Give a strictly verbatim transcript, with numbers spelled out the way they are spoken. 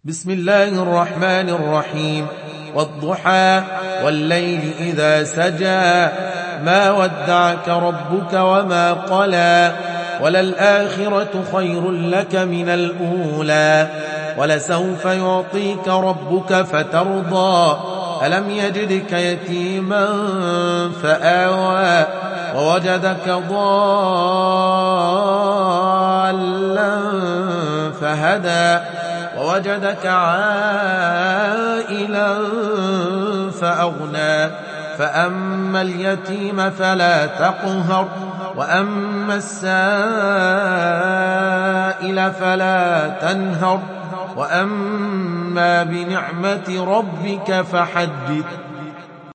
بسم الله الرحمن الرحيم. والضحى والليل إذا سجى ما ودعك ربك وما قلى وللآخرة خير لك من الأولى ولسوف يعطيك ربك فترضى ألم يجدك يتيما فآوى ووجدك ضالا فهدى ووجدك عائلا فأغنى فأما اليتيم فلا تقهر وأما السائل فلا تنهر وأما بنعمة ربك فحدث.